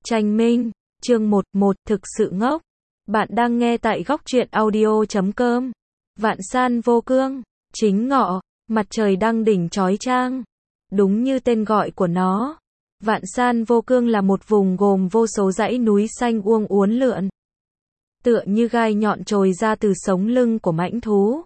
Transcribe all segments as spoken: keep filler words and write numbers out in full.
Tranh Minh, chương một, một, thực sự ngốc. Bạn đang nghe tại góc truyện audio chấm com. Vạn san vô cương, chính ngọ, mặt trời đang đỉnh chói chang. Đúng như tên gọi của nó, Vạn san vô cương là một vùng gồm vô số dãy núi xanh uông uốn lượn. Tựa như gai nhọn trồi ra từ sống lưng của mãnh thú.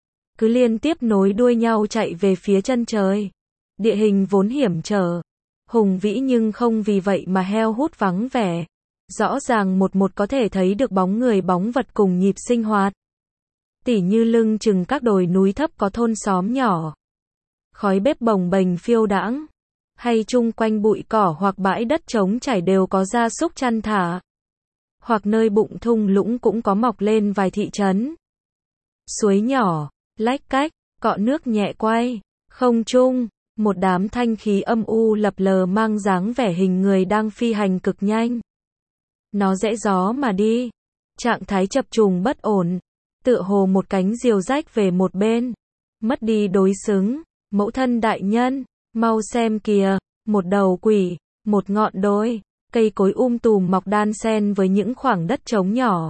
Cứ liên tiếp nối đuôi nhau chạy về phía chân trời. Địa hình vốn hiểm trở, hùng vĩ nhưng không vì vậy mà heo hút vắng vẻ. Rõ ràng một một có thể thấy được bóng người bóng vật cùng nhịp sinh hoạt. Tỉ như lưng chừng các đồi núi thấp có thôn xóm nhỏ. Khói bếp bồng bềnh phiêu đãng. Hay chung quanh bụi cỏ hoặc bãi đất trống trải đều có gia súc chăn thả. Hoặc nơi bụng thung lũng cũng có mọc lên vài thị trấn. Suối nhỏ, lách cách, cọ nước nhẹ quay, không trung, một đám thanh khí âm u lập lờ mang dáng vẻ hình người đang phi hành cực nhanh. Nó rẽ gió mà đi, trạng thái chập trùng bất ổn, tựa hồ một cánh diều rách về một bên, mất đi đối xứng. Mẫu thân đại nhân, mau xem kìa, một đầu quỷ, một ngọn đồi, cây cối um tùm mọc đan xen với những khoảng đất trống nhỏ.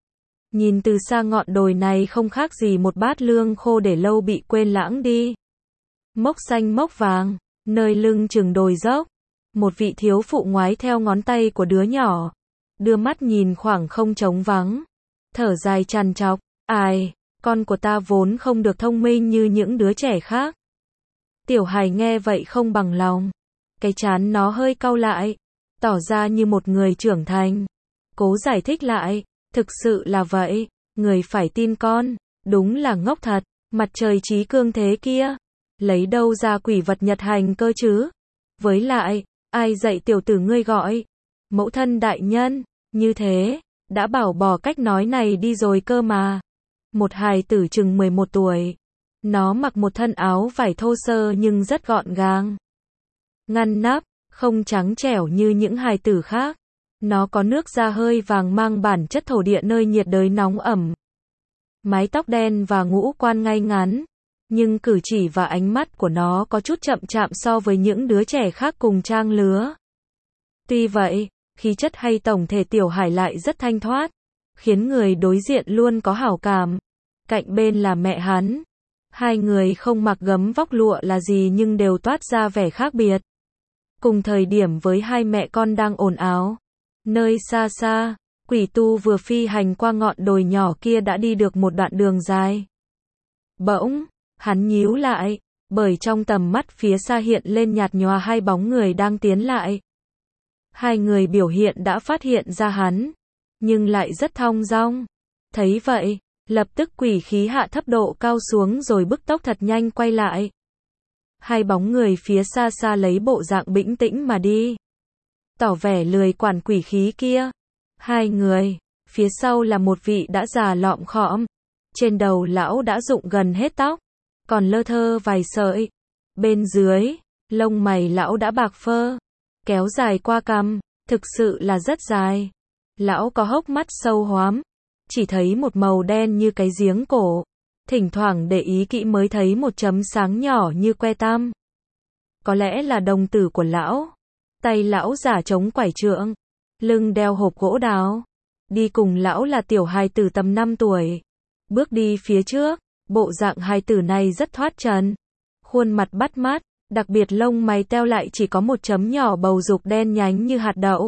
Nhìn từ xa ngọn đồi này không khác gì một bát lương khô để lâu bị quên lãng đi. Mốc xanh mốc vàng, nơi lưng chừng đồi dốc, một vị thiếu phụ ngoái theo ngón tay của đứa nhỏ, đưa mắt nhìn khoảng không trống vắng, thở dài trằn trọc, ai, con của ta vốn không được thông minh như những đứa trẻ khác. Tiểu hài nghe vậy không bằng lòng, cái trán nó hơi cau lại, tỏ ra như một người trưởng thành, cố giải thích lại, thực sự là vậy, người phải tin con, đúng là ngốc thật, mặt trời trí cương thế kia, lấy đâu ra quỷ vật nhật hành cơ chứ? Với lại, ai dạy tiểu tử ngươi gọi? Mẫu thân đại nhân, như thế, đã bảo bỏ cách nói này đi rồi cơ mà. Một hài tử chừng mười một tuổi. Nó mặc một thân áo vải thô sơ nhưng rất gọn gàng. Ngăn nắp, không trắng trẻo như những hài tử khác. Nó có nước da hơi vàng mang bản chất thổ địa nơi nhiệt đới nóng ẩm. Mái tóc đen và ngũ quan ngay ngắn. Nhưng cử chỉ và ánh mắt của nó có chút chậm chạp so với những đứa trẻ khác cùng trang lứa. Tuy vậy, khí chất hay tổng thể tiểu hải lại rất thanh thoát, khiến người đối diện luôn có hảo cảm. Cạnh bên là mẹ hắn. Hai người không mặc gấm vóc lụa là gì nhưng đều toát ra vẻ khác biệt. Cùng thời điểm với hai mẹ con đang ồn ào. Nơi xa xa, quỷ tu vừa phi hành qua ngọn đồi nhỏ kia đã đi được một đoạn đường dài. Bỗng, hắn nhíu lại, bởi trong tầm mắt phía xa hiện lên nhạt nhòa hai bóng người đang tiến lại. Hai người biểu hiện đã phát hiện ra hắn, nhưng lại rất thong dong. Thấy vậy, lập tức quỷ khí hạ thấp độ cao xuống rồi bức tốc thật nhanh quay lại. Hai bóng người phía xa xa lấy bộ dạng bĩnh tĩnh mà đi, tỏ vẻ lười quản quỷ khí kia. Hai người, phía sau là một vị đã già lọm khọm, trên đầu lão đã rụng gần hết tóc, còn lơ thơ vài sợi. Bên dưới, lông mày lão đã bạc phơ, kéo dài qua cằm, thực sự là rất dài. Lão có hốc mắt sâu hoắm, chỉ thấy một màu đen như cái giếng cổ. Thỉnh thoảng để ý kỹ mới thấy một chấm sáng nhỏ như que tăm. Có lẽ là đồng tử của lão. Tay lão giả chống quải trượng, lưng đeo hộp gỗ đào. Đi cùng lão là tiểu hài tử tầm năm tuổi. Bước đi phía trước, bộ dạng hài tử này rất thoát trần. Khuôn mặt bắt mắt, đặc biệt lông mày teo lại chỉ có một chấm nhỏ bầu dục đen nhánh như hạt đậu.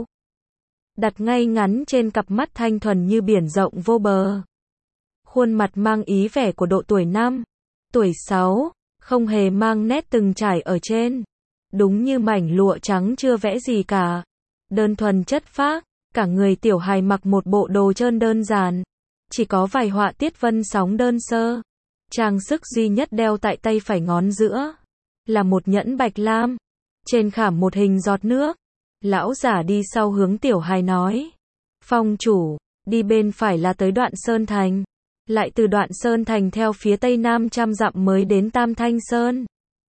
Đặt ngay ngắn trên cặp mắt thanh thuần như biển rộng vô bờ. Khuôn mặt mang ý vẻ của độ tuổi năm, tuổi sáu, không hề mang nét từng trải ở trên. Đúng như mảnh lụa trắng chưa vẽ gì cả. Đơn thuần chất phác, cả người tiểu hài mặc một bộ đồ trơn đơn giản. Chỉ có vài họa tiết vân sóng đơn sơ. Trang sức duy nhất đeo tại tay phải ngón giữa là một nhẫn bạch lam. Trên khảm một hình giọt nước. Lão giả đi sau hướng tiểu hài nói. Phong chủ, đi bên phải là tới đoạn Sơn Thành. Lại từ đoạn Sơn Thành theo phía tây nam trăm dặm mới đến Tam Thanh Sơn.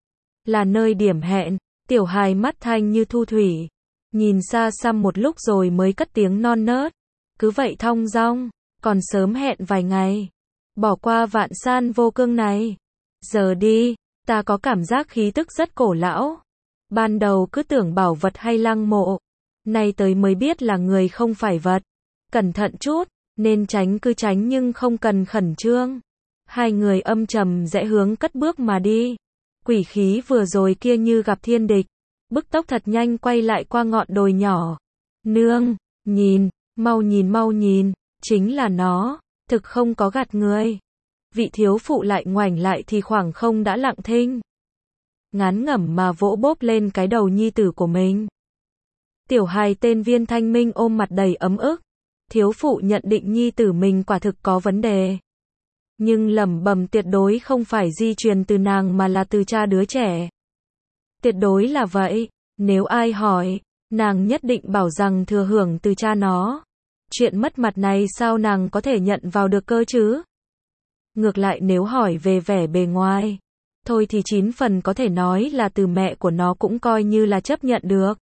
Là nơi điểm hẹn. Tiểu hài mắt thanh như thu thủy. Nhìn xa xăm một lúc rồi mới cất tiếng non nớt. Cứ vậy thong dong, còn sớm hẹn vài ngày. Bỏ qua vạn san vô cương này. Giờ đi, ta có cảm giác khí tức rất cổ lão. Ban đầu cứ tưởng bảo vật hay lăng mộ. nay tới mới biết là người không phải vật. Cẩn thận chút, nên tránh cứ tránh nhưng không cần khẩn trương. Hai người âm trầm rẽ hướng cất bước mà đi. Quỷ khí vừa rồi kia như gặp thiên địch, bức tốc thật nhanh quay lại qua ngọn đồi nhỏ. Nương, nhìn, mau nhìn mau nhìn, chính là nó, thực không có gạt người. Vị thiếu phụ lại ngoảnh lại thì khoảng không đã lặng thinh. Ngán ngẩm mà vỗ bốp lên cái đầu nhi tử của mình. Tiểu hài tên Viên Thanh Minh ôm mặt đầy ấm ức. Thiếu phụ nhận định nhi tử mình quả thực có vấn đề. Nhưng lẩm bẩm tuyệt đối không phải di truyền từ nàng mà là từ cha đứa trẻ. Tuyệt đối là vậy, nếu ai hỏi, nàng nhất định bảo rằng thừa hưởng từ cha nó. Chuyện mất mặt này sao nàng có thể nhận vào được cơ chứ? Ngược lại nếu hỏi về vẻ bề ngoài, thôi thì chín phần có thể nói là từ mẹ của nó cũng coi như là chấp nhận được.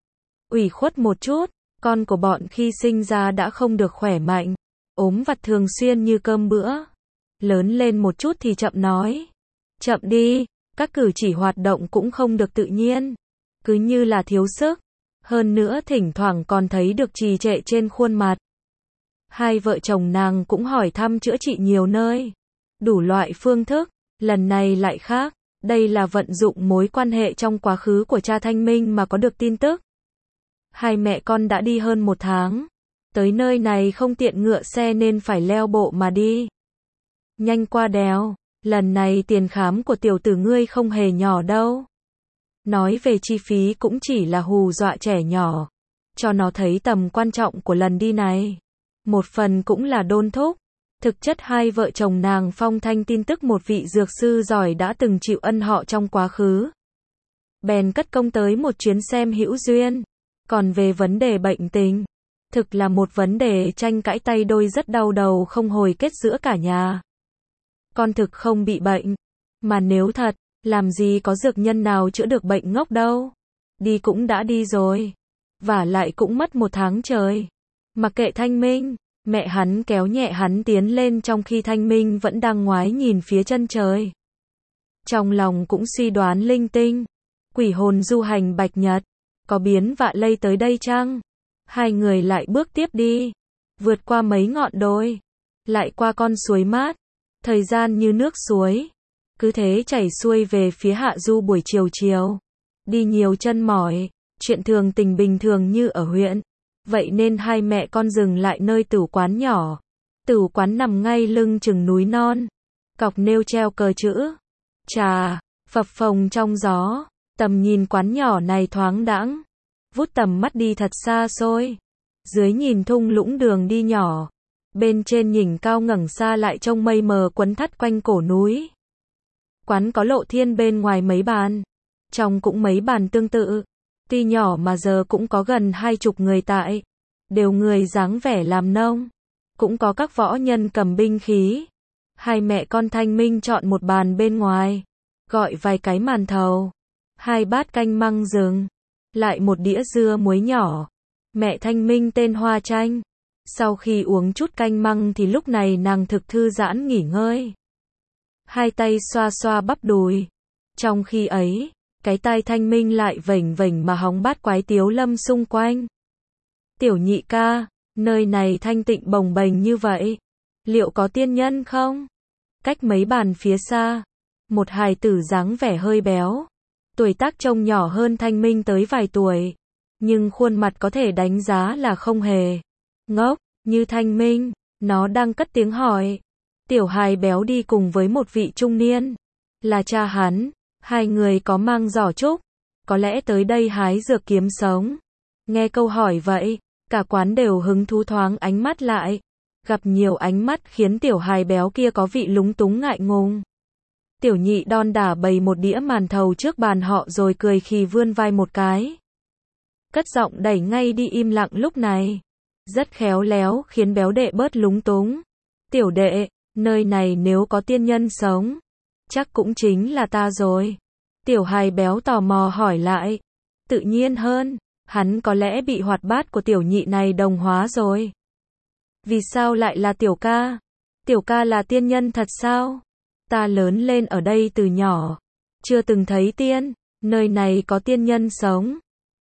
Ủy khuất một chút, con của bọn khi sinh ra đã không được khỏe mạnh, ốm vặt thường xuyên như cơm bữa. Lớn lên một chút thì chậm nói. Chậm đi, các cử chỉ hoạt động cũng không được tự nhiên. Cứ như là thiếu sức. Hơn nữa thỉnh thoảng còn thấy được trì trệ trên khuôn mặt. Hai vợ chồng nàng cũng hỏi thăm chữa trị nhiều nơi. Đủ loại phương thức, lần này lại khác. Đây là vận dụng mối quan hệ trong quá khứ của cha Thanh Minh mà có được tin tức. Hai mẹ con đã đi hơn một tháng. Tới nơi này không tiện ngựa xe nên phải leo bộ mà đi. Nhanh qua đèo, lần này tiền khám của tiểu tử ngươi không hề nhỏ đâu. Nói về chi phí cũng chỉ là hù dọa trẻ nhỏ. Cho nó thấy tầm quan trọng của lần đi này. Một phần cũng là đôn thúc. Thực chất hai vợ chồng nàng phong thanh tin tức một vị dược sư giỏi đã từng chịu ân họ trong quá khứ. Bèn cất công tới một chuyến xem hữu duyên. Còn về vấn đề bệnh tình, thực là một vấn đề tranh cãi tay đôi rất đau đầu không hồi kết giữa cả nhà. Con thực không bị bệnh, mà nếu thật, làm gì có dược nhân nào chữa được bệnh ngốc đâu. Đi cũng đã đi rồi, vả lại cũng mất một tháng trời. Mặc kệ Thanh Minh, mẹ hắn kéo nhẹ hắn tiến lên trong khi Thanh Minh vẫn đang ngoái nhìn phía chân trời. Trong lòng cũng suy đoán linh tinh, quỷ hồn du hành bạch nhật, có biến vạ lây tới đây chăng? Hai người lại bước tiếp đi, vượt qua mấy ngọn đồi, lại qua con suối mát, thời gian như nước suối, cứ thế chảy xuôi về phía hạ du buổi chiều chiều. Đi nhiều chân mỏi, chuyện thường tình bình thường như ở huyện. Vậy nên hai mẹ con dừng lại nơi tử quán nhỏ. Tử quán nằm ngay lưng chừng núi non. Cọc nêu treo cờ chữ trà, phập phồng trong gió. Tầm nhìn quán nhỏ này thoáng đãng. Vút tầm mắt đi thật xa xôi. Dưới nhìn thung lũng đường đi nhỏ. Bên trên nhỉnh cao ngẩng xa lại trông mây mờ quấn thắt quanh cổ núi. Quán có lộ thiên bên ngoài mấy bàn. Trong cũng mấy bàn tương tự. Tuy nhỏ mà giờ cũng có gần hai chục người tại. Đều người dáng vẻ làm nông. Cũng có các võ nhân cầm binh khí. Hai mẹ con Thanh Minh chọn một bàn bên ngoài. Gọi vài cái màn thầu. Hai bát canh măng rừng. Lại một đĩa dưa muối nhỏ. Mẹ Thanh Minh tên Hoa Tranh. Sau khi uống chút canh măng thì lúc này nàng thực thư giãn nghỉ ngơi. Hai tay xoa xoa bắp đùi. Trong khi ấy, cái tai Thanh Minh lại vểnh vểnh mà hóng bát quái tiếu lâm xung quanh. Tiểu nhị ca, nơi này thanh tịnh bồng bềnh như vậy. Liệu có tiên nhân không? Cách mấy bàn phía xa, một hài tử dáng vẻ hơi béo. Tuổi tác trông nhỏ hơn Thanh Minh tới vài tuổi. Nhưng khuôn mặt có thể đánh giá là không hề ngốc, như Thanh Minh. Nó đang cất tiếng hỏi. Tiểu hài béo đi cùng với một vị trung niên. Là cha hắn. Hai người có mang giỏ trúc. Có lẽ tới đây hái dược kiếm sống. Nghe câu hỏi vậy, cả quán đều hứng thú thoáng ánh mắt lại. Gặp nhiều ánh mắt khiến tiểu hài béo kia có vị lúng túng ngại ngùng. Tiểu nhị đon đả bày một đĩa màn thầu trước bàn họ rồi cười khì vươn vai một cái. Cất giọng đẩy ngay đi im lặng lúc này. Rất khéo léo khiến béo đệ bớt lúng túng. Tiểu đệ, nơi này nếu có tiên nhân sống, chắc cũng chính là ta rồi. Tiểu hài béo tò mò hỏi lại. Tự nhiên hơn, hắn có lẽ bị hoạt bát của tiểu nhị này đồng hóa rồi. Vì sao lại là tiểu ca? Tiểu ca là tiên nhân thật sao? Ta lớn lên ở đây từ nhỏ, chưa từng thấy tiên, nơi này có tiên nhân sống.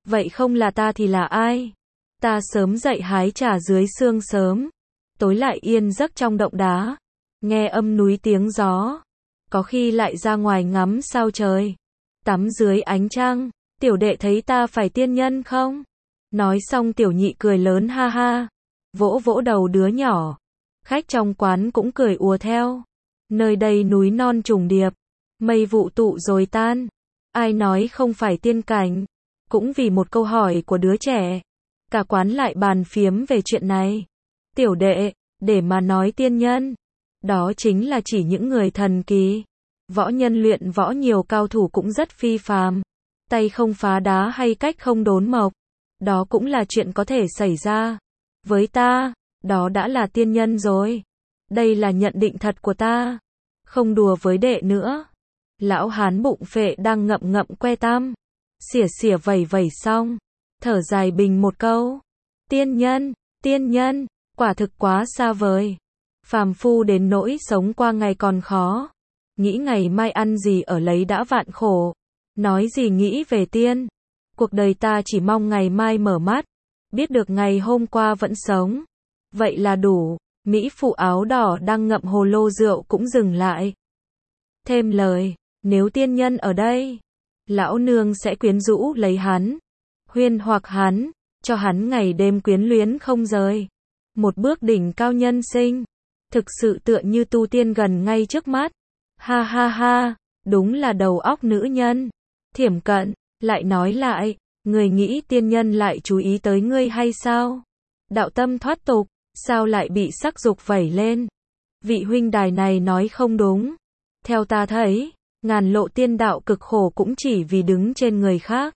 Vậy không là ta thì là ai? Ta sớm dậy hái trà dưới sương sớm, tối lại yên giấc trong động đá, nghe âm núi tiếng gió, có khi lại ra ngoài ngắm sao trời, tắm dưới ánh trăng, tiểu đệ thấy ta phải tiên nhân không? Nói xong tiểu nhị cười lớn ha ha, vỗ vỗ đầu đứa nhỏ, khách trong quán cũng cười ùa theo. Nơi đây núi non trùng điệp, mây vụ tụ rồi tan, ai nói không phải tiên cảnh? Cũng vì một câu hỏi của đứa trẻ, cả quán lại bàn phiếm về chuyện này. Tiểu đệ, để mà nói tiên nhân, đó chính là chỉ những người thần kỳ. Võ nhân luyện võ nhiều cao thủ cũng rất phi phàm, tay không phá đá hay cách không đốn mộc, đó cũng là chuyện có thể xảy ra. Với ta, đó đã là tiên nhân rồi. Đây là nhận định thật của ta, không đùa với đệ nữa. Lão hán bụng phệ đang ngậm ngậm que tăm, xỉa xỉa vẩy vẩy xong, thở dài bình một câu. Tiên nhân, tiên nhân, quả thực quá xa vời. Phàm phu đến nỗi sống qua ngày còn khó, nghĩ ngày mai ăn gì ở lấy đã vạn khổ, nói gì nghĩ về tiên. Cuộc đời ta chỉ mong ngày mai mở mắt, biết được ngày hôm qua vẫn sống, vậy là đủ. Mỹ phụ áo đỏ đang ngậm hồ lô rượu cũng dừng lại, thêm lời, nếu tiên nhân ở đây, lão nương sẽ quyến rũ lấy hắn, huyên hoặc hắn, cho hắn ngày đêm quyến luyến không rời. Một bước đỉnh cao nhân sinh, thực sự tựa như tu tiên gần ngay trước mắt. Ha ha ha, đúng là đầu óc nữ nhân. Thiểm Cận lại nói lại, người nghĩ tiên nhân lại chú ý tới ngươi hay sao? Đạo tâm thoát tục, sao lại bị sắc dục vẩy lên? Vị huynh đài này nói không đúng. Theo ta thấy, ngàn lộ tiên đạo cực khổ cũng chỉ vì đứng trên người khác,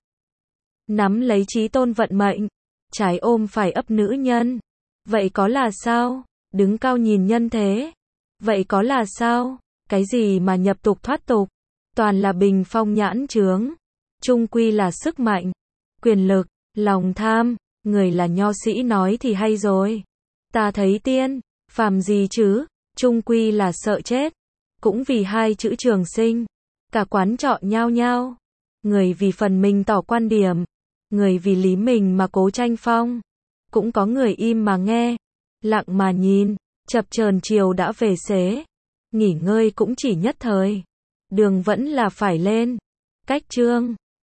nắm lấy chí tôn vận mệnh, trái ôm phải ấp nữ nhân. Vậy có là sao? Đứng cao nhìn nhân thế. Vậy có là sao? Cái gì mà nhập tục thoát tục, toàn là bình phong nhãn chướng. Chung quy là sức mạnh, quyền lực, lòng tham. Người là nho sĩ nói thì hay rồi. Ta thấy tiên, phàm gì chứ, chung quy là sợ chết. Cũng vì hai chữ trường sinh, cả quán trọ nhao nhao. Người vì phần mình tỏ quan điểm, người vì lý mình mà cố tranh phong. Cũng có người im mà nghe, lặng mà nhìn. Chập chờn chiều đã về xế, nghỉ ngơi cũng chỉ nhất thời, đường vẫn là phải lên. Cách chương